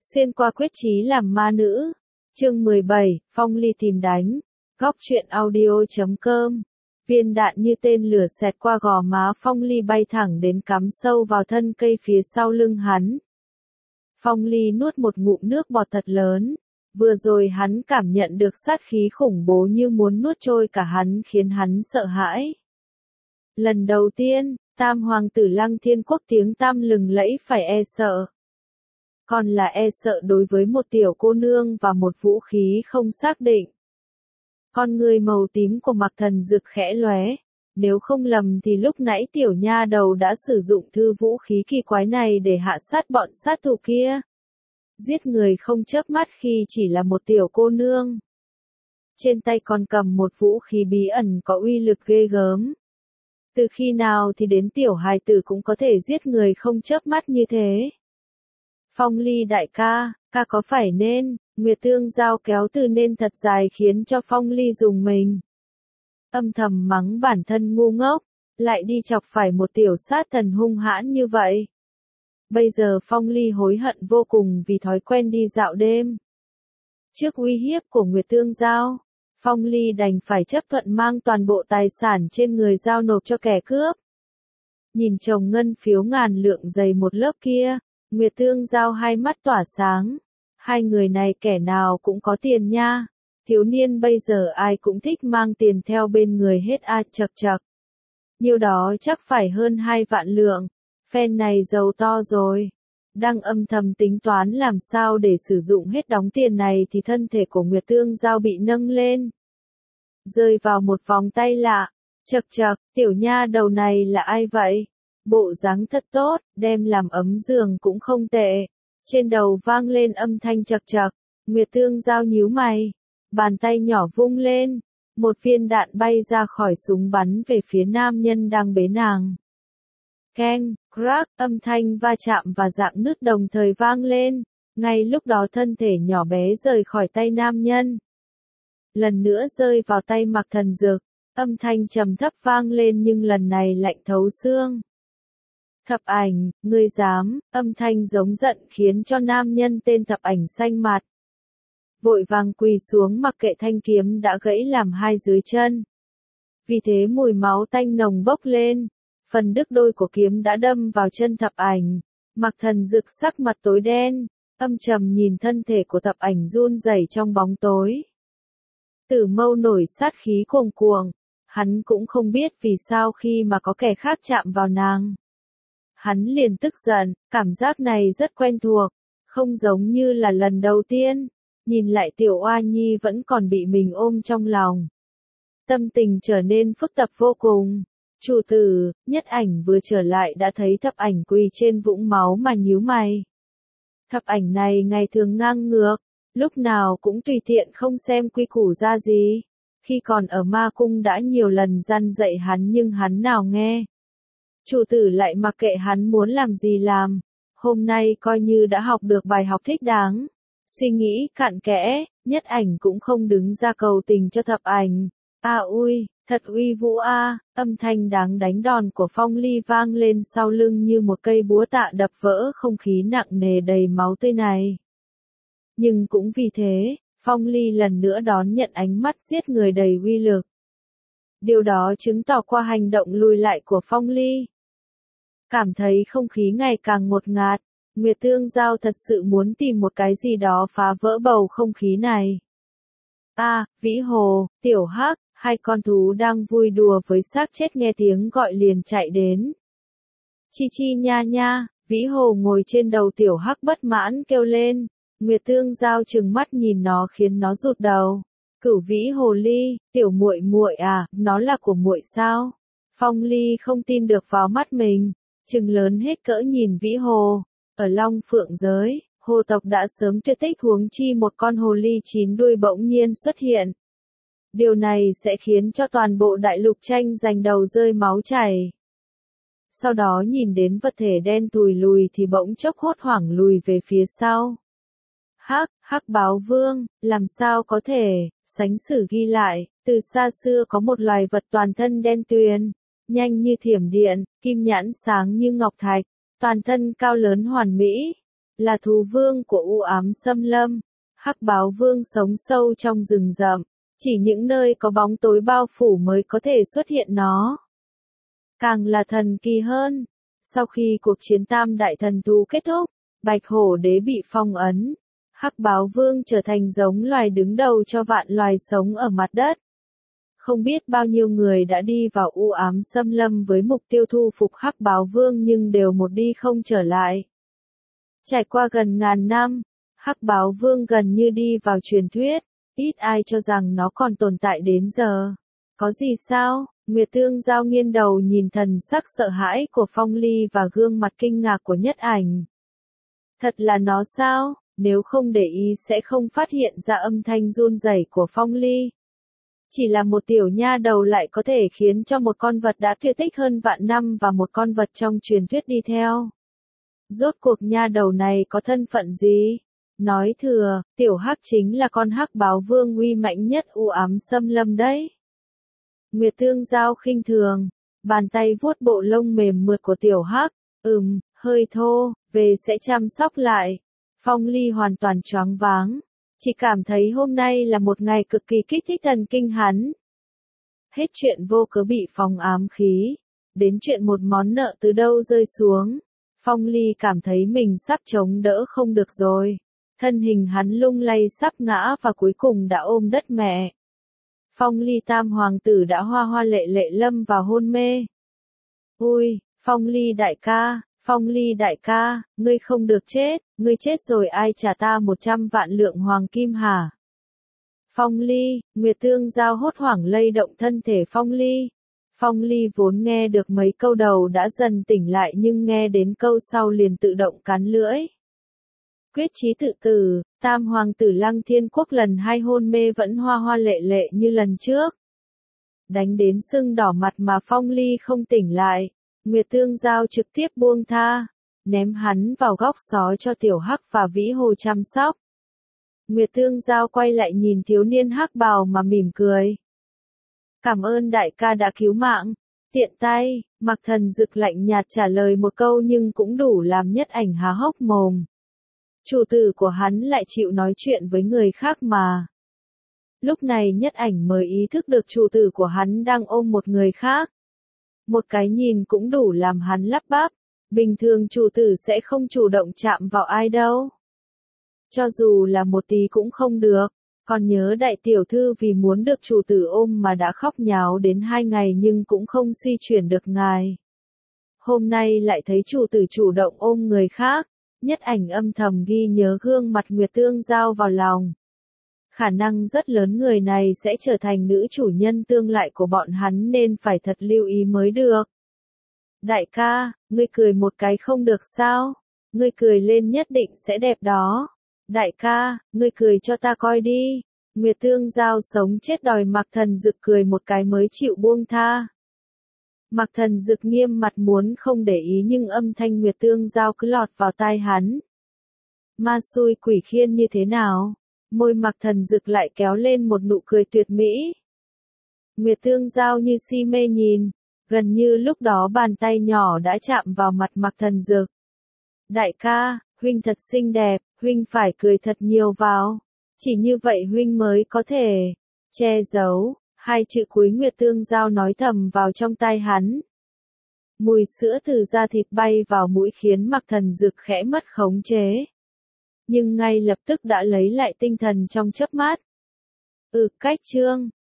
Xuyên qua quyết chí làm ma nữ. Chương 17, Phong Ly tìm đánh. Góc truyện audio.com. Viên đạn như tên lửa xẹt qua gò má Phong Ly bay thẳng đến cắm sâu vào thân cây phía sau lưng hắn. Phong Ly nuốt một ngụm nước bọt thật lớn. Vừa rồi hắn cảm nhận được sát khí khủng bố như muốn nuốt trôi cả hắn khiến hắn sợ hãi. Lần đầu tiên, Tam Hoàng tử Lăng Thiên Quốc tiếng tăm lừng lẫy phải e sợ. Còn là e sợ đối với một tiểu cô nương và một vũ khí không xác định. Con người màu tím của Mạc Thần Dực khẽ lóe. Nếu không lầm thì lúc nãy tiểu nha đầu đã sử dụng thư vũ khí kỳ quái này để hạ sát bọn sát thủ kia. Giết người không chớp mắt khi chỉ là một tiểu cô nương. Trên tay còn cầm một vũ khí bí ẩn có uy lực ghê gớm. Từ khi nào thì đến tiểu hài tử cũng có thể giết người không chớp mắt như thế. Phong Ly đại ca, ca có phải nên, Nguyệt Tương Giao kéo từ nên thật dài khiến cho Phong Ly dùng mình. Âm thầm mắng bản thân ngu ngốc, lại đi chọc phải một tiểu sát thần hung hãn như vậy. Bây giờ Phong Ly hối hận vô cùng vì thói quen đi dạo đêm. Trước uy hiếp của Nguyệt Tương Giao, Phong Ly đành phải chấp thuận mang toàn bộ tài sản trên người giao nộp cho kẻ cướp. Nhìn chồng ngân phiếu ngàn lượng dày một lớp kia, Nguyệt Tương Giao hai mắt tỏa sáng. Hai người này kẻ nào cũng có tiền nha. Thiếu niên bây giờ ai cũng thích mang tiền theo bên người hết chậc chậc. Nhiêu đó chắc phải hơn 2 vạn lượng. Phen này giàu to rồi. Đang âm thầm tính toán làm sao để sử dụng hết đống tiền này thì thân thể của Nguyệt Tương Giao bị nâng lên. Rơi vào một vòng tay lạ. Chậc chậc, tiểu nha đầu này là ai vậy? Bộ dáng thật tốt, đem làm ấm giường cũng không tệ. Trên đầu vang lên âm thanh chậc chậc. Nguyệt Tương Giao nhíu mày. Bàn tay nhỏ vung lên. Một viên đạn bay ra khỏi súng bắn về phía nam nhân đang bế nàng. Keng, crack, âm thanh va chạm và dạng nứt đồng thời vang lên. Ngay lúc đó thân thể nhỏ bé rời khỏi tay nam nhân. Lần nữa rơi vào tay Mạc Thần Dực. Âm thanh trầm thấp vang lên nhưng lần này lạnh thấu xương. Thập Ảnh, ngươi dám, âm thanh giống giận khiến cho nam nhân tên Thập Ảnh xanh mặt. Vội vàng quỳ xuống mặc kệ thanh kiếm đã gãy làm hai dưới chân. Vì thế mùi máu tanh nồng bốc lên. Phần đứt đôi của kiếm đã đâm vào chân Thập Ảnh. Mạc Thần Dực sắc mặt tối đen, âm trầm nhìn thân thể của Thập Ảnh run rẩy trong bóng tối. Tử Mâu nổi sát khí cuồng cuồng. Hắn cũng không biết vì sao khi mà có kẻ khác chạm vào nàng. Hắn liền tức giận, cảm giác này rất quen thuộc, không giống như là lần đầu tiên. Nhìn lại tiểu oa nhi vẫn còn bị mình ôm trong lòng. Tâm tình trở nên phức tạp vô cùng. Chủ tử, Nhất Ảnh vừa trở lại đã thấy Thập Ảnh quỳ trên vũng máu mà nhíu mày. Thập Ảnh này ngày thường ngang ngược, lúc nào cũng tùy tiện không xem quy củ ra gì. Khi còn ở ma cung đã nhiều lần răn dạy hắn nhưng hắn nào nghe. Chủ tử lại mặc kệ hắn muốn làm gì làm. Hôm nay coi như đã học được bài học thích đáng. Suy nghĩ cặn kẽ, Nhất Ảnh cũng không đứng ra cầu tình cho Thập Ảnh. Ui, thật uy vũ âm thanh đáng đánh đòn của Phong Ly vang lên sau lưng như một cây búa tạ đập vỡ không khí nặng nề đầy máu tươi này. Nhưng cũng vì thế, Phong Ly lần nữa đón nhận ánh mắt giết người đầy uy lực. Điều đó chứng tỏ qua hành động lùi lại của Phong Ly. Cảm thấy không khí ngày càng ngột ngạt, Nguyệt Tương Giao thật sự muốn tìm một cái gì đó phá vỡ bầu không khí này. Vĩ Hồ, Tiểu Hắc, hai con thú đang vui đùa với xác chết nghe tiếng gọi liền chạy đến. Chi chi nha nha, Vĩ Hồ ngồi trên đầu Tiểu Hắc bất mãn kêu lên. Nguyệt Tương Giao trừng mắt nhìn nó khiến nó rụt đầu. Cửu Vĩ Hồ Ly, tiểu muội muội nó là của muội sao? Phong Ly không tin được vào mắt mình, trừng lớn hết cỡ nhìn Vĩ Hồ. Ở Long Phượng giới, hồ tộc đã sớm tuyệt tích huống chi một con hồ ly 9 đuôi bỗng nhiên xuất hiện. Điều này sẽ khiến cho toàn bộ đại lục tranh giành đầu rơi máu chảy. Sau đó nhìn đến vật thể đen tùi lùi thì bỗng chốc hốt hoảng lùi về phía sau. Hắc báo vương, làm sao có thể, sánh sử ghi lại, từ xa xưa có một loài vật toàn thân đen tuyền, nhanh như thiểm điện, kim nhãn sáng như ngọc thạch, toàn thân cao lớn hoàn mỹ, là thú vương của u ám xâm lâm. Hắc báo vương sống sâu trong rừng rậm, chỉ những nơi có bóng tối bao phủ mới có thể xuất hiện nó. Càng là thần kỳ hơn, sau khi cuộc chiến tam đại thần thú kết thúc, Bạch Hổ Đế bị phong ấn, Hắc báo vương trở thành giống loài đứng đầu cho vạn loài sống ở mặt đất. Không biết bao nhiêu người đã đi vào u ám xâm lâm với mục tiêu thu phục Hắc báo vương nhưng đều một đi không trở lại. Trải qua gần ngàn năm, Hắc báo vương gần như đi vào truyền thuyết, ít ai cho rằng nó còn tồn tại đến giờ. Có gì sao? Nguyệt Tương Giao nghiêng đầu nhìn thần sắc sợ hãi của Phong Ly và gương mặt kinh ngạc của Nhất Ảnh. Thật là nó sao? Nếu không để ý sẽ không phát hiện ra âm thanh run rẩy của Phong Ly. Chỉ là một tiểu nha đầu lại có thể khiến cho một con vật đã tuyệt tích hơn vạn năm và một con vật trong truyền thuyết đi theo. Rốt cuộc nha đầu này có thân phận gì? Nói thừa, tiểu hắc chính là con hắc báo vương uy mạnh nhất u ám xâm lâm đấy. Nguyệt Tương Giao khinh thường, bàn tay vuốt bộ lông mềm mượt của tiểu hắc, hơi thô, về sẽ chăm sóc lại. Phong Ly hoàn toàn choáng váng, chỉ cảm thấy hôm nay là một ngày cực kỳ kích thích thần kinh hắn. Hết chuyện vô cớ bị phong ám khí, đến chuyện một món nợ từ đâu rơi xuống. Phong Ly cảm thấy mình sắp chống đỡ không được rồi. Thân hình hắn lung lay sắp ngã và cuối cùng đã ôm đất mẹ. Phong Ly tam hoàng tử đã hoa hoa lệ lệ lâm vào hôn mê. Ui, Phong Ly đại ca, ngươi không được chết, ngươi chết rồi ai trả ta 100 vạn lượng hoàng kim hả? Phong Ly, Nguyệt Tương Giao hốt hoảng lay động thân thể Phong Ly. Phong Ly vốn nghe được mấy câu đầu đã dần tỉnh lại nhưng nghe đến câu sau liền tự động cắn lưỡi. Quyết chí tự tử, tam hoàng tử Lăng Thiên Quốc lần 2 hôn mê vẫn hoa hoa lệ lệ như lần trước. Đánh đến sưng đỏ mặt mà Phong Ly không tỉnh lại, Nguyệt Tương Giao trực tiếp buông tha, ném hắn vào góc xó cho tiểu hắc và Vĩ Hồ chăm sóc. Nguyệt Tương Giao quay lại nhìn thiếu niên hắc bào mà mỉm cười. Cảm ơn đại ca đã cứu mạng. Tiện tay, Mạc Thần Dực lạnh nhạt trả lời một câu nhưng cũng đủ làm Nhất Ảnh há hốc mồm. Chủ tử của hắn lại chịu nói chuyện với người khác mà. Lúc này Nhất Ảnh mới ý thức được chủ tử của hắn đang ôm một người khác. Một cái nhìn cũng đủ làm hắn lắp bắp. Bình thường chủ tử sẽ không chủ động chạm vào ai đâu. Cho dù là một tí cũng không được. Còn nhớ đại tiểu thư vì muốn được chủ tử ôm mà đã khóc nháo đến 2 ngày nhưng cũng không suy chuyển được ngài. Hôm nay lại thấy chủ tử chủ động ôm người khác. Nhất Ảnh âm thầm ghi nhớ gương mặt Nguyệt Tương Giao vào lòng. Khả năng rất lớn người này sẽ trở thành nữ chủ nhân tương lai của bọn hắn nên phải thật lưu ý mới được. Đại ca, ngươi cười một cái không được sao? Ngươi cười lên nhất định sẽ đẹp đó. Đại ca, ngươi cười cho ta coi đi. Nguyệt Tương Giao sống chết đòi Mạc Thần Dực cười một cái mới chịu buông tha. Mạc Thần Dực nghiêm mặt muốn không để ý nhưng âm thanh Nguyệt Tương Giao cứ lọt vào tai hắn. Ma xui quỷ khiên như thế nào? Môi Mạc Thần Dực lại kéo lên một nụ cười tuyệt mỹ. Nguyệt Tương Giao như si mê nhìn, gần như lúc đó bàn tay nhỏ đã chạm vào mặt Mạc Thần Dực. Đại ca, huynh thật xinh đẹp, huynh phải cười thật nhiều vào. Chỉ như vậy huynh mới có thể che giấu. 2 chữ cuối Nguyệt Tương Giao nói thầm vào trong tai hắn. Mùi sữa từ da thịt bay vào mũi khiến Mạc Thần Dực khẽ mất khống chế. Nhưng ngay lập tức đã lấy lại tinh thần trong chớp mắt. Cách chương